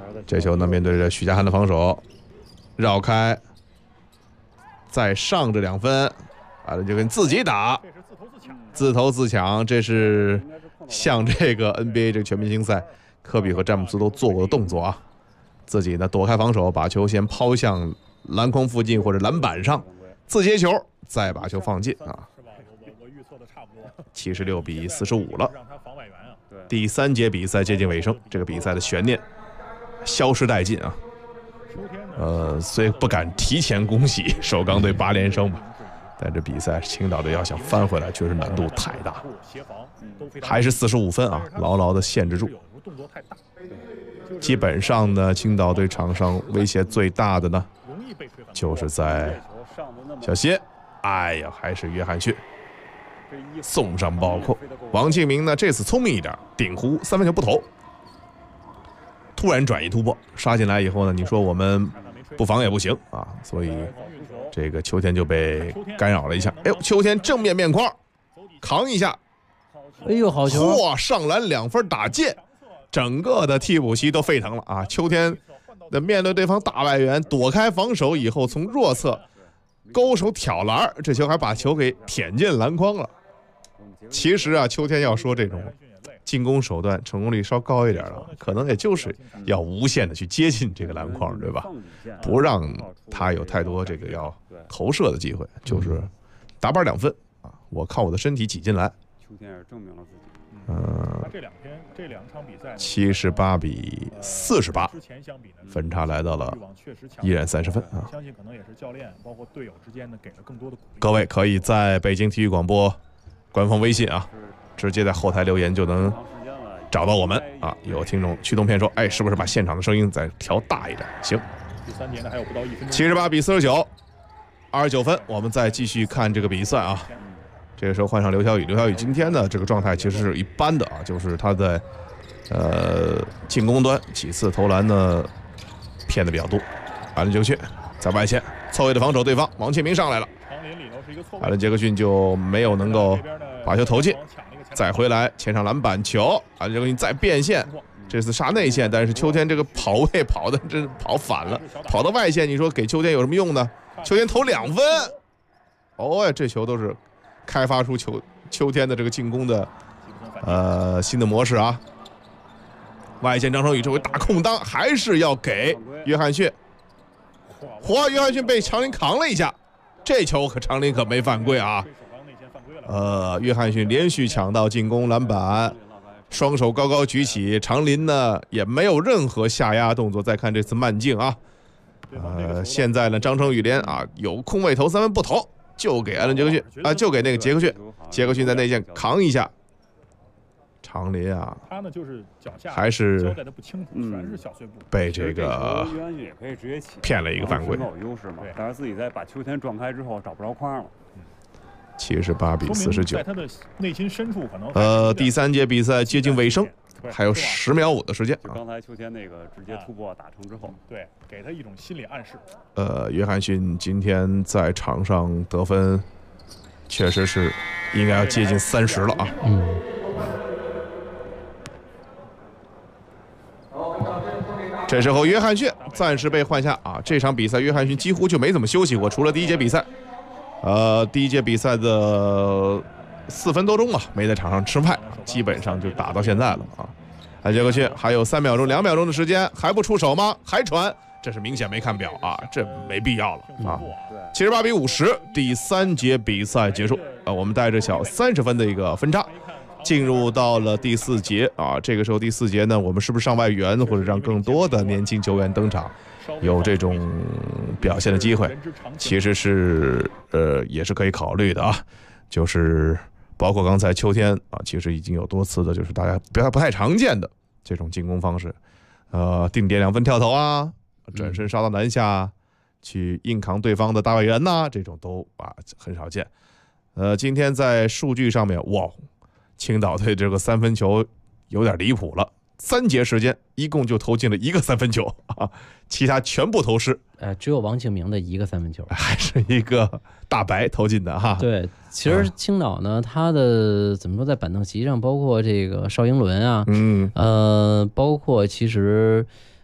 这球呢，面对着许家汉的防守，绕开，再上这2分，阿伦杰克逊自己打，自投自抢，这是像这个 NBA 这个全明星赛，科比和詹姆斯都做过的动作啊。自己呢躲开防守，把球先抛向篮筐附近或者篮板上，自接球，再把球放进啊。76-45了。第3节比赛接近尾声，这个比赛的悬念消失殆尽啊。虽不敢提前恭喜首钢队8连胜吧，但这比赛青岛队要想翻回来，确实难度太大。还是45分啊，牢牢的限制住。基本上呢，青岛队场上威胁最大的呢，就是在小谢，哎呀，还是约翰逊送上暴扣。王庆明呢这次聪明一点，顶弧3分球不投，突然转移突破杀进来以后呢，你说我们不防也不行啊，所以这个秋天就被干扰了一下。哎呦，秋天正面面框扛一下， 哎呦，好球！ 嚯，上篮2分打进，整个的替补席都沸腾了啊！秋天的面对对方大外援，躲开防守以后，从弱侧勾手挑篮，这球还把球给舔进篮筐了。其实啊，秋天要说这种进攻手段成功率稍高一点的，可能也就是要无限的去接近这个篮筐，对吧？不让他有太多这个要投射的机会，就是打板2分啊！我靠我的身体挤进来。 秋天是证明了自己。 这两场比赛 78-48，分差来到了依然30分啊！ 相信可能也是教练包括队友之间呢给了更多的鼓励。 各位可以在北京体育广播官方微信啊，直接在后台留言就能找到我们啊。有听众驱动片说，哎，是不是把现场的声音再调大一点？行。 第3节呢还有不到1分钟。 78-49，29分，我们再继续看这个比赛啊。这个时候换上刘晓宇，刘晓宇今天的这个状态其实是一般的啊，就是他在进攻端几次投篮呢骗的比较多。阿伦杰克逊在外线错位的防守对方，王庆明上来了，阿伦杰克逊就没有能够把球投进，再回来前场篮板球，阿伦杰克逊再变线，这次杀内线，但是秋天这个跑位跑的真跑反了，跑到外线，你说给秋天有什么用呢？秋天投2分，哦，这球都是开发出秋天的这个进攻的新的模式啊。外线张成宇这回打空当，还是要给约翰逊。约翰逊被长林扛了一下，这球长林可没犯规啊。约翰逊连续抢到进攻篮板，双手高高举起，长林呢也没有任何下压动作。再看这次慢镜啊，现在呢张成宇连啊有空位投3分不投，就给艾伦杰克逊啊，就给那个杰克逊，杰克逊在内线扛一下。长林啊， 他呢就是脚下还是交代的不清楚，全是小碎步， 被这个骗了一个犯规。 有优势嘛，但是自己在把秋天撞开之后找不着框了。 78-49， 在他的内心深处可能第3节比赛接近尾声，还有10秒5的时间啊。 刚才秋天那个直接突破打成之后， 对，给他一种心理暗示。 约翰逊今天在场上得分确实是应该要接近30了啊。这时候约翰逊暂时被换下啊，这场比赛约翰逊几乎就没怎么休息过，除了第1节比赛，第1节比赛的4分多钟吧，没在场上吃饭，基本上就打到现在了啊。杰克逊还有3秒钟、2秒钟的时间，还不出手吗？还传，这是明显没看表啊，这没必要了啊。78-50，第3节比赛结束啊，我们带着小30分的一个分差。进入到了第4节啊，这个时候第4节呢，我们是不是上外援或者让更多的年轻球员登场，有这种表现的机会，其实是也是可以考虑的啊。就是包括刚才秋天啊，其实已经有多次的，就是大家不太常见的这种进攻方式，定点2分跳投啊，转身杀到篮下去硬扛对方的大外援呐，这种都很少见。今天在数据上面，哇！青岛队这个3分球有点离谱了，3节时间一共就投进了1个3分球啊，其他全部投失。 只有王庆明的1个3分球， 还是一个大白投进的哈。 对，其实青岛呢，他的怎么说，在板凳席上，包括这个邵英伦啊，包括其实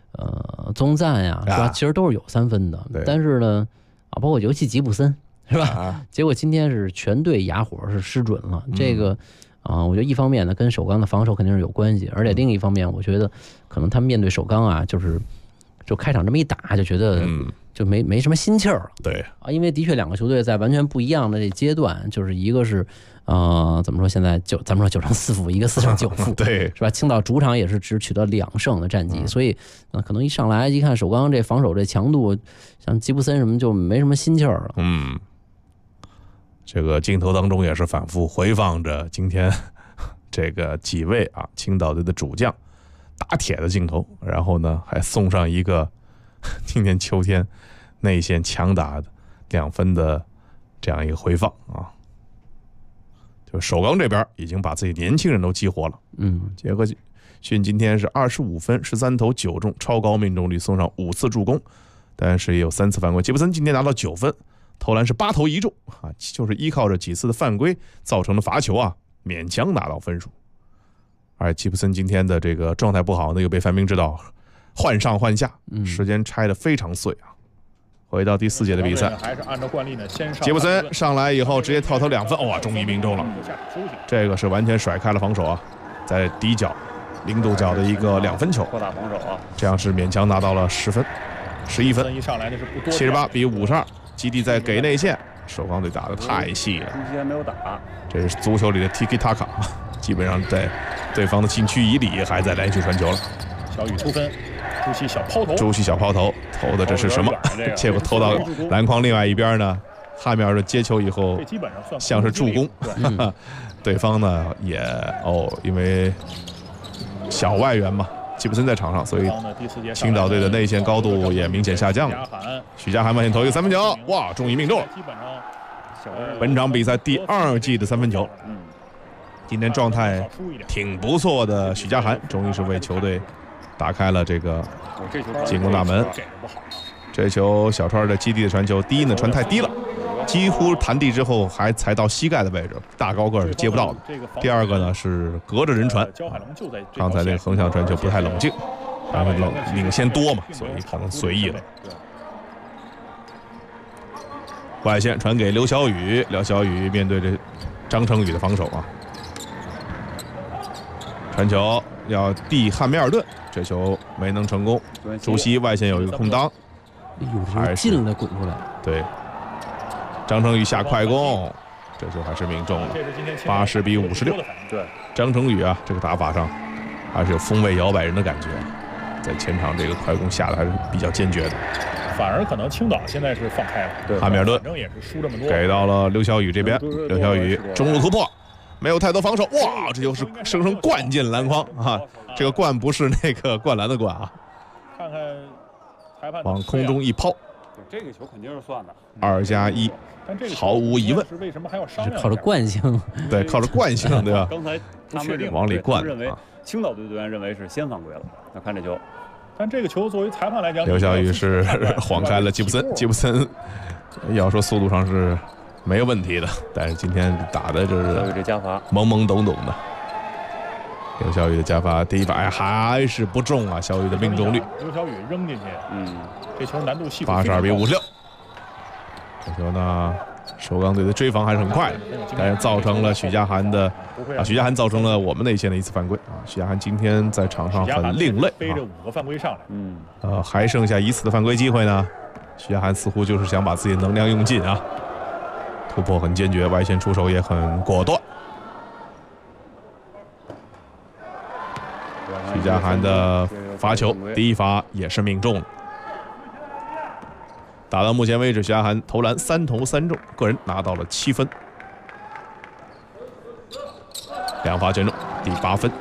宗赞呀，是吧？其实都是有3分的，但是呢，包括尤其吉布森，是吧？结果今天是全队哑火是失准了，这个。我觉得一方面呢跟首钢的防守肯定是有关系，而且另一方面，我觉得可能他们面对首钢啊，就开场这么一打，就觉得就没什么心气儿了。 对因为的确2个球队在完全不一样的这阶段，就是一个是怎么说，现在咱们说9胜4负，一个4胜9负， 对， 是吧？青岛主场也是只取得2胜的战绩，所以可能一上来一看首钢这防守这强度，像吉布森什么就没什么心气儿了。 这个镜头当中也是反复回放着今天这个几位青岛队的主将打铁的镜头，然后呢还送上一个今年秋天内线强打的2分的这样一个回放就首钢这边已经把自己年轻人都激活了。杰克逊今天是25分13投9中，超高命中率，送上5次助攻，但是也有3次犯规。吉布森今天拿到9分，投篮是8投1中就是依靠着几次的犯规造成的罚球勉强拿到分数。而吉布森今天的这个状态不好呢，又被范冰知道换上换下，时间拆得非常碎回到第4节的比赛， 还是按照惯例呢，先上吉布森上来以后直接跳投2分，哇，终于命中了，这个是完全甩开了防守在底角0度角的一个2分球， 扩大防守这样是勉强拿到了10分11分， 一上来的是不多 78比52。基地在给内线，首钢队打得太细了， 中期还没有打， 这是足球里的 Tiki Taka， 基本上在对方的禁区以里还在连续传球了。 小雨突分，朱熹小抛投， 朱熹小抛投投的这是什么？结果投到篮筐另外一边呢，汉密尔顿接球以后像是助攻，对方呢也因为小外援嘛。吉布森在场上，所以青岛队的内线高度也明显下降了。许家涵外线投一个3分球，哇，终于命中了！本场比赛第2记的3分球。今天状态挺不错的许家涵，终于是为球队打开了这个进攻大门。这球小川的基地的传球，第一呢传太低了，几乎弹地之后还才到膝盖的位置，大高个是接不到的。第二个呢是隔着人传，刚才那个横向传球不太冷静，然后领先多嘛，所以可能随意了。外线传给刘晓宇，刘晓宇面对着张成宇的防守传球要递汉密尔顿，这球没能成功。朱熹外线有一个空当， 还是进了滚出来。 对。张成宇下快攻，这球还是命中了，80比56。 对， 张成宇这个打法上还是有锋味摇摆人的感觉，在前场这个快攻下的还是比较坚决的。 反而可能青岛现在是放开了， 对， 汉密尔顿反正也是输这么多， 给到了刘晓宇这边，刘晓宇中路突破，没有太多防守，哇，这就是生生灌进篮筐这个灌不是那个灌篮的灌看看裁判往空中一抛， 这个球肯定是算的 ，2+1。毫无疑问， 是靠着惯性， 对，靠着惯性，对吧？ 刚才他们往里灌， 认为青岛队队员认为是先犯规了。那看这球， 但这个球作为裁判来讲， 刘晓宇是晃开了吉布森，吉布森要说速度上是没有问题的，但是今天打的就是懵懵懂懂的。刘晓宇的加罚第一罚，还是不中小宇的命中率。 刘晓宇扔进去，这球难度系数 82比56。这球呢，首钢队的追防还是很快的，但是造成了许家涵的许家涵造成了我们内线的一次犯规许家涵今天在场上很另类， 背着5个犯规上来，还剩下1次的犯规机会呢。许家涵似乎就是想把自己的能量用尽突破很坚决，外线出手也很果断。许家涵的罚球第一罚也是命中了。打到目前为止，许家涵投篮3投3中，个人拿到了7分，2罚全中，第8分。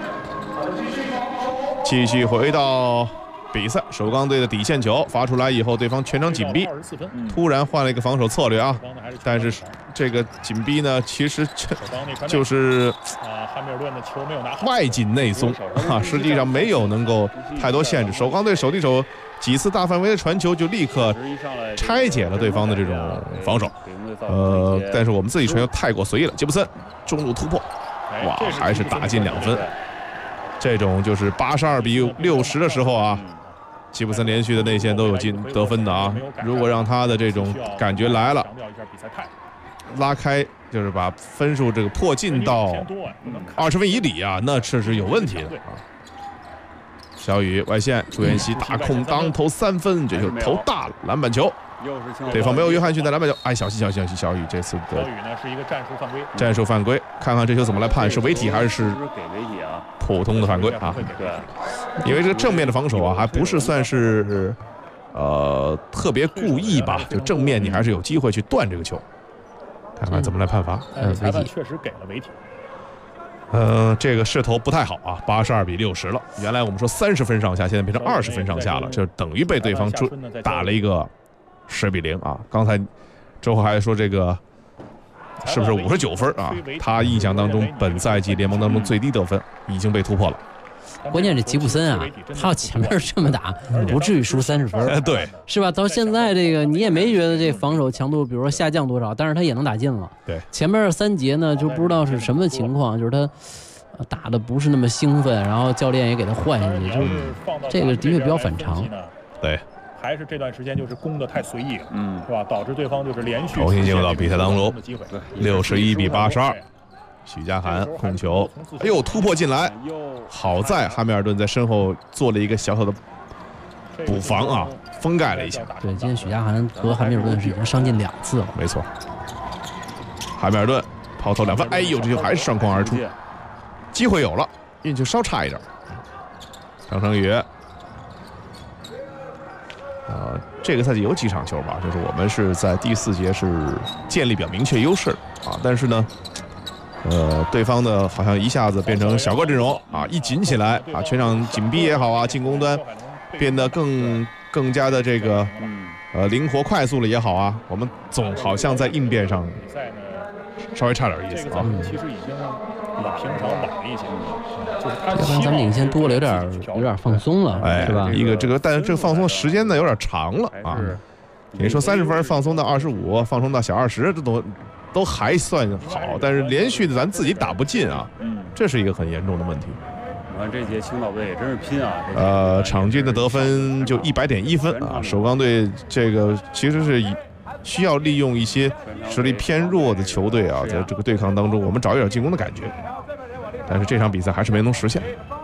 继续回到比赛，首钢队的底线球发出来以后，对方全场紧逼，突然换了一个防守策略但是这个紧逼呢，其实就是汉密尔顿的球没有拿好， 外紧内松实际上没有能够太多限制。首钢队手递手几次大范围的传球就立刻拆解了对方的这种防守，但是我们自己传球太过随意了。吉布森中路突破，哇，还是打进2分。这种就是82比60的时候吉普森连续的内线都有得分的啊，如果让他的这种感觉来了，拉开就是把分数这个迫近到20分以里啊，那确实有问题的啊。小雨外线，朱彦西打空当投3分，这球投大了，篮板球。对方没有约翰逊的篮板球，哎，小心！小雨这次的小雨呢是一个战术犯规， 看看这球怎么来判，是违体还是普通的犯规啊？ 对， 因为这个正面的防守啊，还不是算是特别故意吧？就正面你还是有机会去断这个球，看看怎么来判罚。 裁判确实给了违体。 这个势头不太好啊，82比60了。原来我们说30分上下，现在变成20分上下了，这等于被对方打了一个10比0啊！刚才周浩还说这个是不是59分啊？他印象当中本赛季联盟当中最低得分已经被突破了。 关键这吉布森啊，他要前面这么打，不至于输30分， 对， 是吧？到现在这个你也没觉得这防守强度，比如说下降多少，但是他也能打进了。 对， 前面3节呢就不知道是什么情况，就是他打的不是那么兴奋，然后教练也给他换下去，就是这个的确比较反常。 对。 还是这段时间就是攻的太随意了，是吧？导致对方就是连续重新进入到比赛当中，61比82，许家涵控球，哎呦突破进来，好在汉密尔顿在身后做了一个小小的补防啊，封盖了一下。 对，今天许家涵和汉密尔顿是已经上进2次了， 没错。汉密尔顿抛投2分，哎呦这球还是上框而出，机会有了，运气稍差一点。张成宇。这个赛季有几场球吧，就是我们是在第4节是建立比较明确优势啊，但是呢，对方呢好像一下子变成小个阵容啊，一紧起来啊，全场紧逼也好啊，进攻端变得更加的这个灵活快速了也好啊，我们总好像在应变上稍微差点意思啊。 其实已经比平常晚了一些，就是他要不然咱们领先多了，有点放松了， 哎， 是吧？ 但是这个放松时间呢有点长了啊。你说30分放松到25，放松到小20，这都还算好，但是连续的咱自己打不进啊，这是一个很严重的问题。 我看这届青岛队也真是拼啊！ 场均的得分就100.1分啊，首钢队这个其实是需要利用一些实力偏弱的球队啊，在这个对抗当中，我们找一点进攻的感觉。但是这场比赛还是没能实现。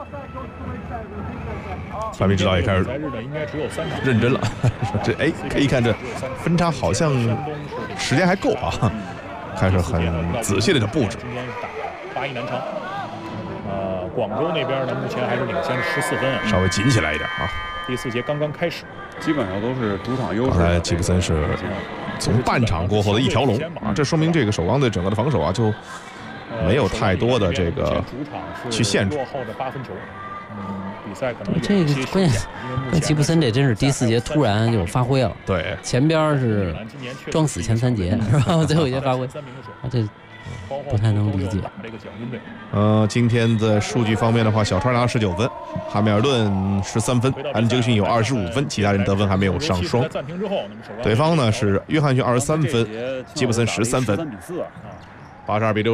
范明指导也开始认真了，这哎，可以看这分差好像时间还够啊，开始很仔细的布置。 今天是打81南昌，广州那边呢目前还是领先14分， 稍微紧起来一点啊。 第4节刚刚开始， 基本上都是主场优势。 刚才吉布森是从半场过后的一条龙啊，这说明这个首钢队整个的防守啊就没有太多的这个去限制。 落后的8分球，比赛可能这个关键，那吉布森这真是第4节突然就发挥了。 对， 前边是装死前3节，然后最后一节发挥，这不太能理解。 今天的数据方面的话，小川拿19分，汉密尔顿13分，安杰克逊有25分，其他人得分还没有上双。对方呢是约翰逊23分，吉布森13分，82比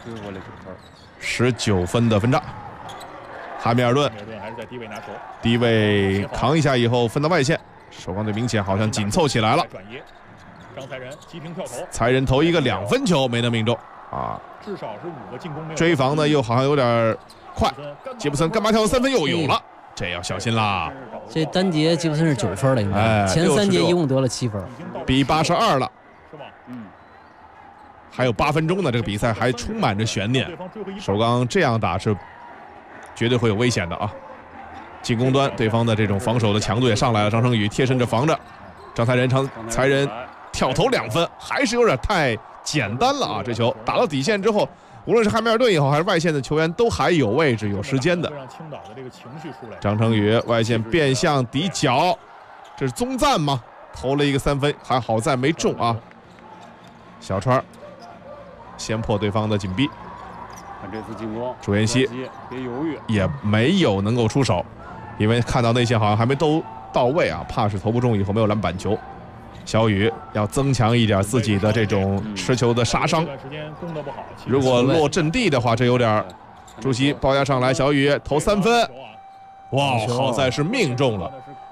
63，19分的分差。汉密尔顿还是在低位拿球， 低位扛一下以后分到外线，首钢队明显好像紧凑起来了。 张才仁急停跳投， 才仁投一个2分球没能命中啊， 至少是5个进攻没有。 追防呢又好像有点快，吉布森干嘛跳3分又有了，这要小心啦。 这单节吉布森是9分了，应该前3节一共得了7分， 比82了， 是吧？ 还有8分钟呢，这个比赛还充满着悬念。首钢这样打是绝对会有危险的啊！进攻端对方的这种防守的强度也上来了，张成宇贴身着防着，张才仁跳投2分，还是有点太简单了啊！这球打到底线之后，无论是汉密尔顿也好，还是外线的球员都还有位置、有时间的。张成宇外线变向底角，这是宗赞吗？投了一个3分，还好在没中啊！小川先破对方的紧逼。 看这次进攻， 朱彦西别犹豫， 也没有能够出手，因为看到内线好像还没都到位啊，怕是投不中以后没有篮板球。小雨要增强一点自己的这种持球的杀伤，如果落阵地的话，这有点。朱熹包夹上来，小雨投3分，哇，好在是命中了，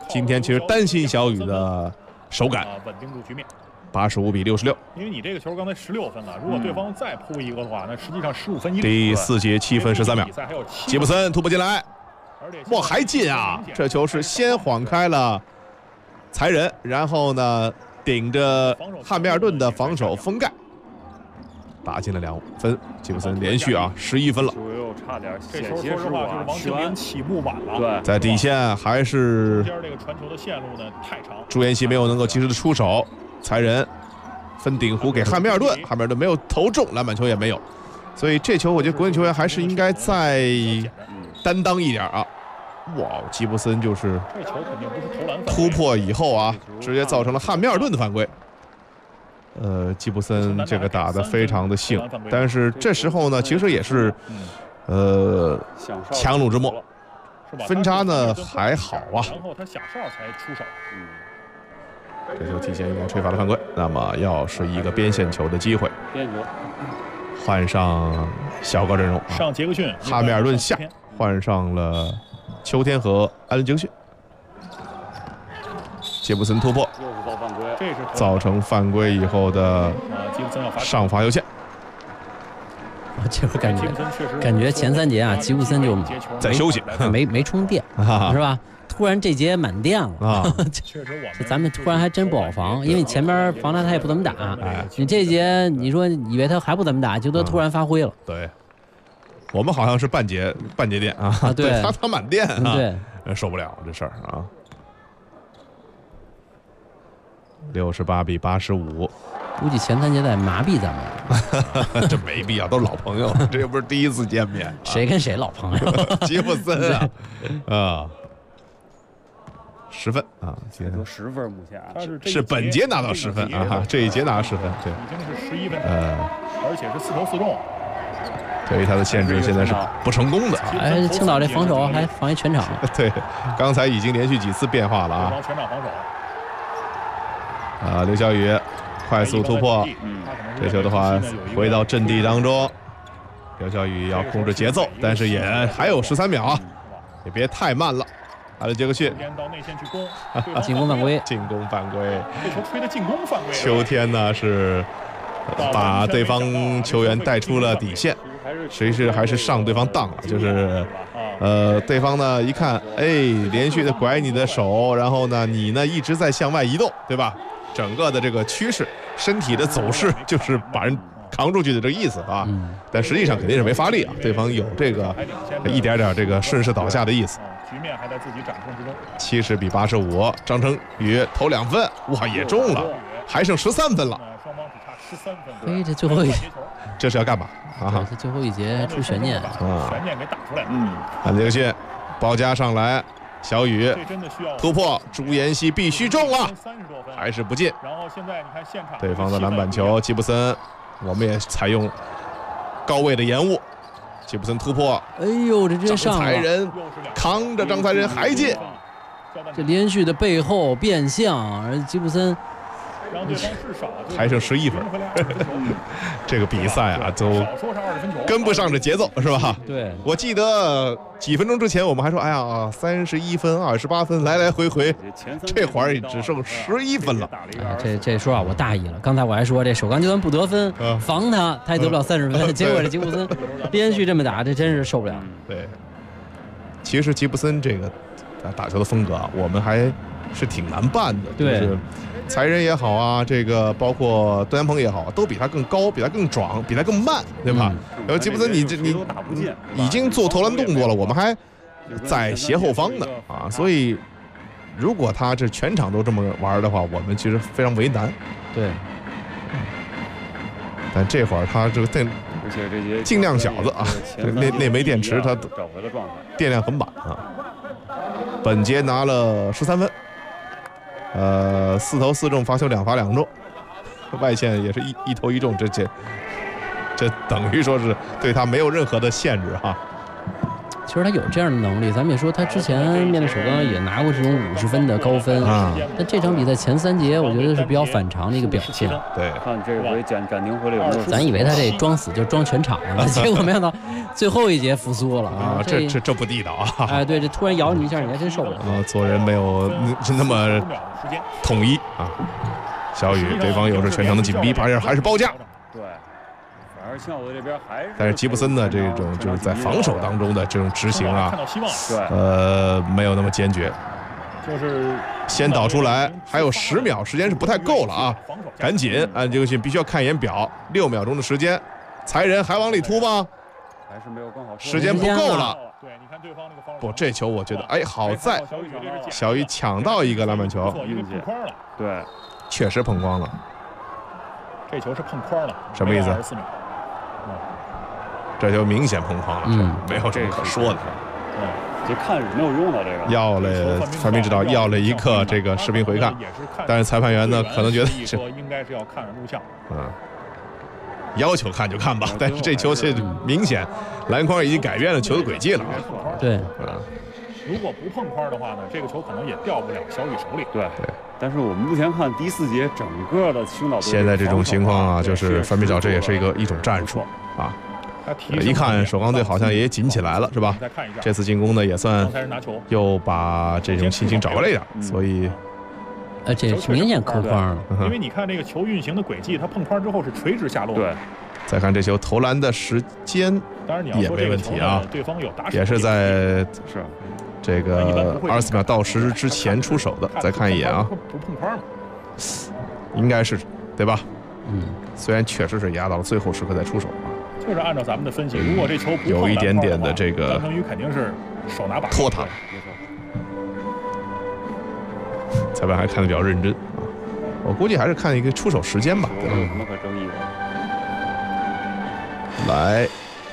今天其实担心小雨的手感， 稳定住局面。 85比66。 因为你这个球刚才16分了，如果对方再扑一个的话，那实际上15分1厘。 第4节7分13秒，吉布森突破进来，哇，还进啊！这球是先晃开了才人，然后呢顶着汉密尔顿的防守封盖，打进了2分。吉布森连续11分了。 差点这球说实话就是王庆林起步晚了。 对， 在底线还是中间这个传球的线路呢太长， 朱彦西没有能够及时的出手，才人分顶弧给汉密尔顿，汉密尔顿没有投中，篮板球也没有，所以这球我觉得国际球员还是应该再担当一点啊。哇，吉布森就是这球肯定不是投篮突破以后直接造成了汉密尔顿的犯规。吉布森这个打得非常的幸，但是这时候呢，其实也是强弩之末，分差呢还好啊。 然后他响哨才出手。 这球提前应该吹罚了犯规，那么要是一个边线球的机会。 边球， 换上小个阵容， 上杰克逊， 哈密尔顿下，换上了秋天和艾伦杰克逊。杰布森突破， 又是造犯规， 这是造成犯规以后的上罚右线。 这会感觉前3节吉布森就在休息， 没充电，是吧？突然这节满电了啊！这咱们突然还真不好防，因为前边防他也不怎么打。你这节你说以为他还不怎么打，就他突然发挥了。 对，我们好像是半节电啊， 对他满电啊， 对， 受不了这事儿啊。68比85， 估计前3节在麻痹咱们。 这没必要，都是老朋友，这又不是第一次见面。 谁跟谁老朋友？ 吉布森啊，10分啊， 都10分，目前是本节拿到10分啊，这一节拿到10分，对， 已经是11分，而且是4投4中。 对于他的限制现在是不成功的。 哎，青岛这防守还防一全场。 对，刚才已经连续几次变化了啊。 全场防守。 刘晓宇快速突破，这球的话回到阵地当中，刘晓宇要控制节奏，但是也还有13秒啊，也别太慢了。艾伦杰克逊到内线去攻， 进攻犯规， 进攻犯规。 这球吹的进攻犯规。 秋天呢是把对方球员带出了底线，还是上对方当了，就是对方呢一看，哎，连续的拐你的手，然后呢你呢一直在向外移动，对吧？整个的这个趋势，身体的走势就是把人扛出去的这个意思啊。但实际上肯定是没发力啊，对方有这个一点点这个顺势倒下的意思。 局面还在自己掌控之中。 70比85，张成宇投2分，哇，也中了，还剩13分了。 双方只差13分。 哎，这最后一节， 这是要干嘛啊？ 这最后一节出悬念悬念给打出来了。 安杰克逊包夹上来，小雨突破，朱彦西必须中啊，还是不进。 然后现在你看现场对方的篮板球，吉布森，我们也采用高位的延误。吉布森突破， 哎呦，这直接上了， 张才仁扛着张才仁还进， 这连续的背后变向，而吉布森还剩11分，这个比赛啊都跟不上这节奏，是吧？ 对， 我记得几分钟之前我们还说，哎呀，31分、28分，来来回回，这会儿只剩11分了。 这说我大意了，刚才我还说这首钢球员不得分，防他也得不了30分，结果这吉布森连续这么打，这真是受不了。 对，其实吉布森这个打球的风格啊，我们还是挺难办的， 对。 就是才人也好啊，这个包括段阳鹏也好，都比他更高，比他更壮，比他更慢，对吧？然后吉布森你已经做投篮动作了，我们还在斜后方呢啊，所以如果他这全场都这么玩的话，我们其实非常为难。 对， 但这会儿他这个尽量小子啊，那枚电池他找回了状态， 电量很满啊。本节拿了13分。4投4中，罚球2罚2中，外线也是一投一中，这等于说是对他没有任何的限制哈。 其实他有这样的能力，咱们也说他之前面对首钢也拿过这种50分的高分啊。但这场比赛前3节，我觉得是比较反常的一个表现。 对， 看这回暂停回来有没有？ 咱以为他这装死就装全场了，结果没想到最后一节复苏了啊！ 这不地道啊！ 哎，对，这突然咬你一下，你还真受不了啊！做人没有那么统一啊。小雨，对方又是全程的紧逼，巴耶尔还是包夹。 对。像我这边还是， 但是吉布森的这种就是在防守当中的这种执行啊， 对， 没有那么坚决， 就是先导出来，还有10秒，时间是不太够了啊，赶紧按这个信必须要看一眼表，6秒钟的时间，才人还往里突吗？ 还是没有更好， 时间不够了。 对，你看对方那个防守， 不，这球我觉得，哎，好在小雨抢到一个篮板球， 对， 确实碰框了， 这球是碰框了， 什么意思？这就明显碰框了，没有这个可说的。 这看是没有用的，这个要了，范明指导要了一个这个视频回看，但是裁判员呢可能觉得这应该是要看录像， 要求看就看吧。但是这球是明显篮筐已经改变了球的轨迹了。 对， 如果不碰框的话呢，这个球可能也掉不了小雨手里。 对。但是我们目前看第4节整个的青岛队现在这种情况啊，就是范明指导这也是一种战术啊。一看首钢队好像也紧起来了，是吧？这次进攻呢也算又把这种信心找回来一点，所以， 这明显扣框了。 因为你看这个球运行的轨迹，它碰框之后是垂直下落。 对。 再看这球投篮的时间也没问题啊， 对方有打手也是在这个24秒到时之前出手的。再看一眼啊， 不碰框吗？ 应该是对吧？虽然确实是压到了最后时刻再出手啊。 就是按照咱们的分析，如果这球不有一点点的这个， 张成宇肯定是手拿把拖他。裁判还看得比较认真啊，我估计还是看一个出手时间吧。 有什么可争议的？ 来，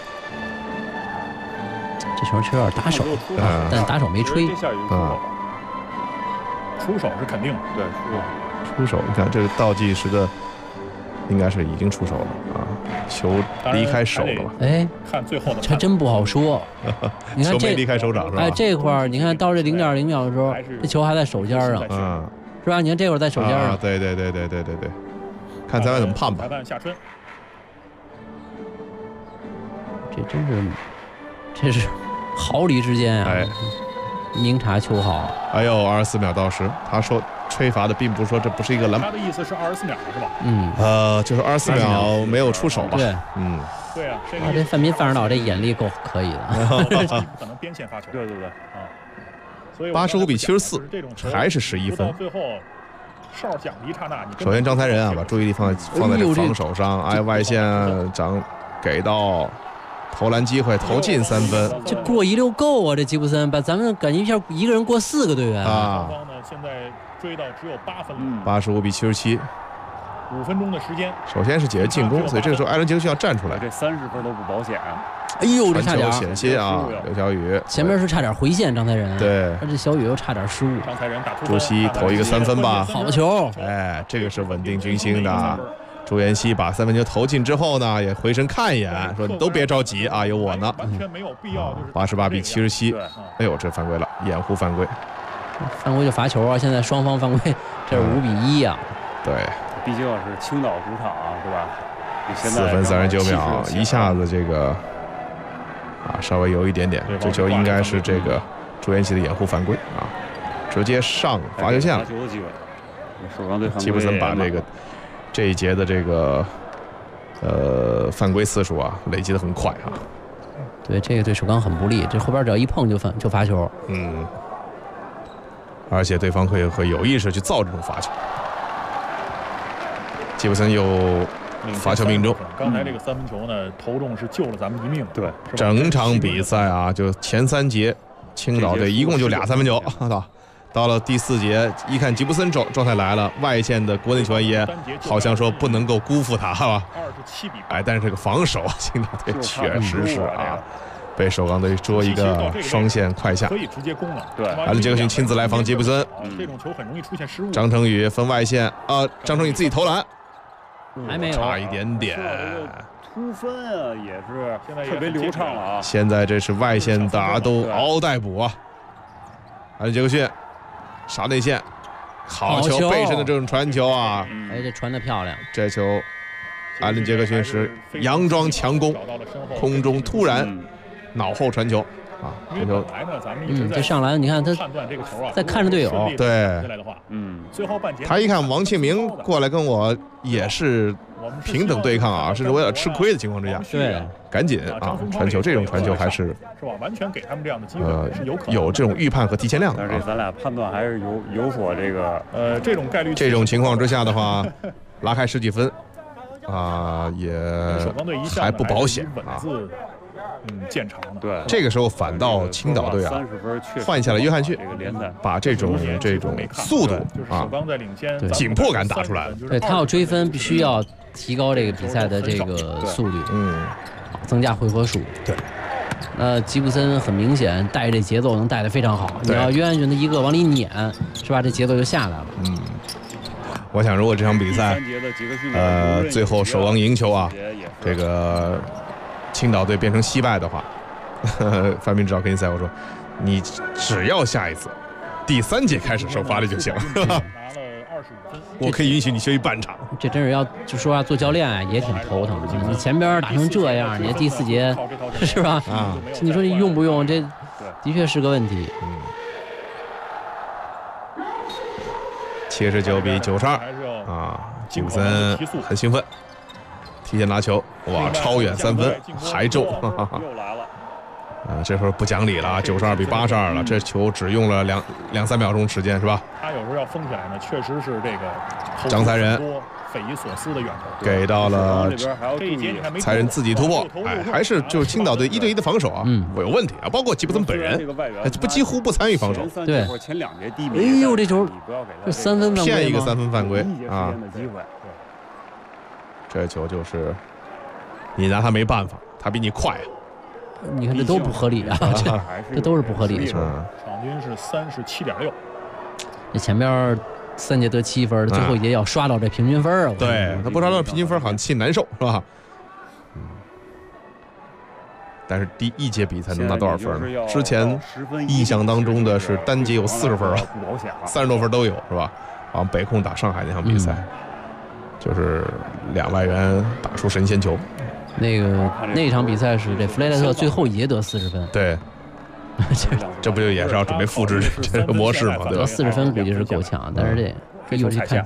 这球确实有点打手，但打手没吹啊。 出手是肯定的， 对， 出手。你看这个倒计时的。应该是已经出手了啊，球离开手了吧？ 哎， 看最后的， 还真不好说。你看球没离开手掌是吧？ 哎，这块儿你看到这0.0秒的时候，这球还在手尖上，是吧？你看这会儿在手尖上， 对，看裁判怎么判吧。 裁判夏春， 这是毫厘之间啊！ 哎， 明察秋毫。 哎呦，24秒到时，他说。吹罚的并不是说这不是一个篮， 他的意思是24秒是吧？ 就是24秒没有出手吧？ 对， 对啊， 这范民范指导这眼力够可以的， 可能边线发球，对啊，所以 85比74，还是11分。 最后哨响的一刹那， 首先张才仁啊，把注意力放在这防守上，外线掌给到。投篮机会，投进3分， 这过16够啊！这吉布森把咱们感觉一个人过4个队员啊！ 双方呢现在追到只有8分了 ，85比77，5 分钟的时间。 首先是解决进攻，所以这个时候艾伦杰克逊要站出来。 这30分都不保险啊！ 哎呦，这差点险些啊！刘小雨前面是差点回线，张才仁对， 而且小雨又差点失误。 张才仁打出朱熹投一个3分吧， 好球！ 哎，这个是稳定军心的。朱彦西把3分球投进之后呢，也回身看一眼，说你都别着急啊，有我呢。 完全没有必要。 88比77，哎呦，这犯规了，掩护犯规。 犯规就罚球啊！现在双方犯规，这是5比1啊。 对， 毕竟是青岛主场啊，对吧 ？4分39秒，一下子这个稍微有一点点，这球应该是这个朱彦西的掩护犯规啊，直接上罚球线了。吉布森把这一节的这个犯规次数啊累积的很快啊。 对，这个对首钢很不利，这后边只要一碰就罚球。 而且对方会有意识去造这种罚球。吉布森又罚球命中。 刚才这个3分球呢，投中是救了咱们一命。 对， 整场比赛啊，就前3节，青岛队一共就2 3分球。到了第4节，一看吉布森状态来了，外线的国内球员也好像说不能够辜负他，吧 ？27比8。 哎，但是这个防守，青岛队确实是啊，被首钢队捉一个双线快下， 可以直接攻了。 对， 艾伦杰克逊亲自来防吉布森。 这种球很容易出现失误。 张成宇分外线啊，张成宇自己投篮， 还没有， 差一点点。 出分啊，也是特别流畅了啊。 现在这是外线打都嗷嗷待哺啊！艾伦杰克逊杀内线，好球，背身的这种传球啊！ 哎，这传的漂亮。 这球，艾伦杰克逊是佯装强攻，空中突然脑后传球。这球， 这上来你看他在看着队友， 对，他一看王庆明过来跟我也是平等对抗啊，甚至我有点吃亏的情况之下， 对， 赶紧啊传球，这种传球还是吧，完全给他们这样的机会是有可能有这种预判和提前量的。 但是咱俩判断还是有所这个这种概率， 这种情况之下的话，拉开10几分啊，也还不保险啊。 见长的。 对， 这个时候反倒青岛队啊换下了约翰逊，把这种速度啊紧迫感打出来了。 对，他要追分，必须要提高这个比赛的这个速率，增加回合数。对，吉布森很明显带这节奏能带得非常好。你要约翰逊的一个往里撵，是吧？这节奏就下来了。 我想如果这场比赛最后首钢赢球啊，这个青岛队变成惜败的话，范斌指导跟赛我说，你只要下一次第3节开始首发力就行了，拿了25分，我可以允许你休息半场。 这真是要就说啊，做教练啊也挺头疼的。你前边打成这样，你第4节是吧？啊，你说你用不用？这的确是个问题。 79比92啊，吉布森很兴奋。提前拿球，哇，超远3分，还中，又来了，这会儿不讲理了啊，92比82了，这球只用了2、3秒钟时间是吧？ 他有时候要封起来呢，确实是这个张才仁匪夷所思的远投， 给到了才仁自己突破，哎，还是就是青岛队1对1的防守啊，有问题啊，包括吉布森本人，几乎不参与防守。 对，哎呦，这球这3分犯规， 骗一个3分犯规啊！这球就是你拿他没办法，他比你快啊！ 你看这都不合理啊，这都是不合理的球。 场均是37.6， 这前边3节得7分，最后1节要刷到这平均分啊！ 对，他不刷到平均分好像心难受是吧？但是第1节比赛能拿多少分呢？之前印象当中的是单节有40分啊，30多分都有是吧？好像北控打上海那场比赛。就是2外援打出神仙球， 那场比赛是这弗雷德特最后1节得40分， 对，这不就也是要准备复制这个模式吗？对吧？ 得40分估计是够呛，但是这又是看，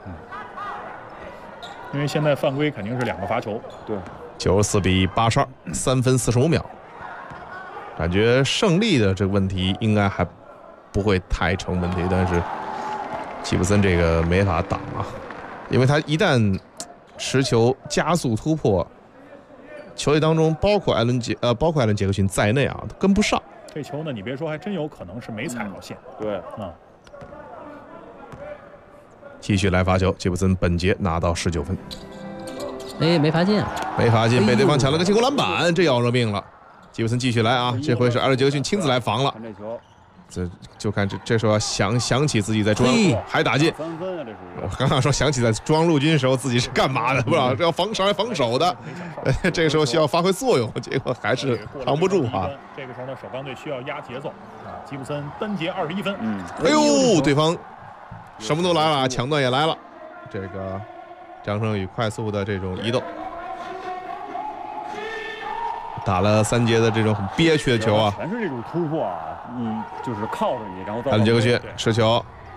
因为现在犯规肯定是2个罚球， 对 ，94比82，3分45秒，感觉胜利的这个问题应该还不会太成问题，但是吉布森这个没法挡啊。因为他一旦持球加速突破，球队当中包括艾伦杰克逊在内啊，都跟不上。 这球呢，你别说，还真有可能是没踩到线。 对， 继续来罚球，吉布森本节拿到19分。 哎，没罚进， 被对方抢了个进攻篮板，这要惹命了。吉布森继续来啊，这回是艾伦杰克逊亲自来防了。这就看这时候要想起自己在中央还打进，我刚刚说想起在中央陆军的时候自己是干嘛的，不知道要上来防守的，这个时候需要发挥作用，结果还是扛不住啊。 这个时候呢，首钢队需要压节奏啊，吉布森单节21分， 哎呦，对方什么都来了，抢断也来了，这个张成宇快速的这种移动。打了3节的这种很憋屈的球啊， 全是这种突破啊，就是靠着你，然后艾伦杰克逊持球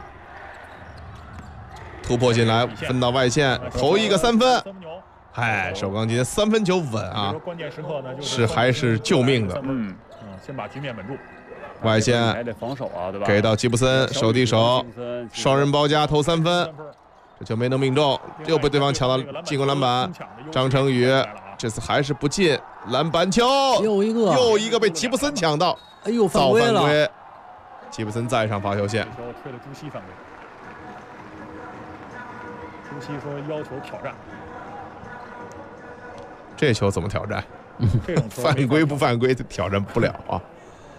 突破进来，分到外线，投一个3分，哎，首钢今天3分球稳啊， 关键时刻呢是还是救命的， 先把局面稳住， 外线还得防守啊，对吧？ 给到吉布森手递手，双人包夹投3分，这球没能命中，又被对方抢到进攻篮板，张成宇。这次还是不进篮板球，又一个被吉布森抢到， 哎呦，犯规了！ 吉布森再上罚球线， 吹了朱熹犯规。朱熹说要求挑战， 这球怎么挑战？犯规不犯规挑战不了啊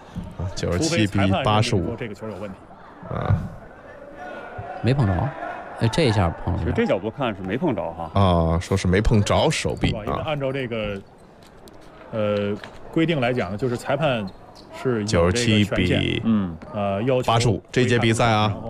！97比85， 这个球有问题啊， 没碰着。 哎，这一下碰了。 这角度看是没碰着哈。 啊，说是没碰着手臂啊。 按照这个规定来讲呢，就是裁判是 97比要求 85，这届比赛啊。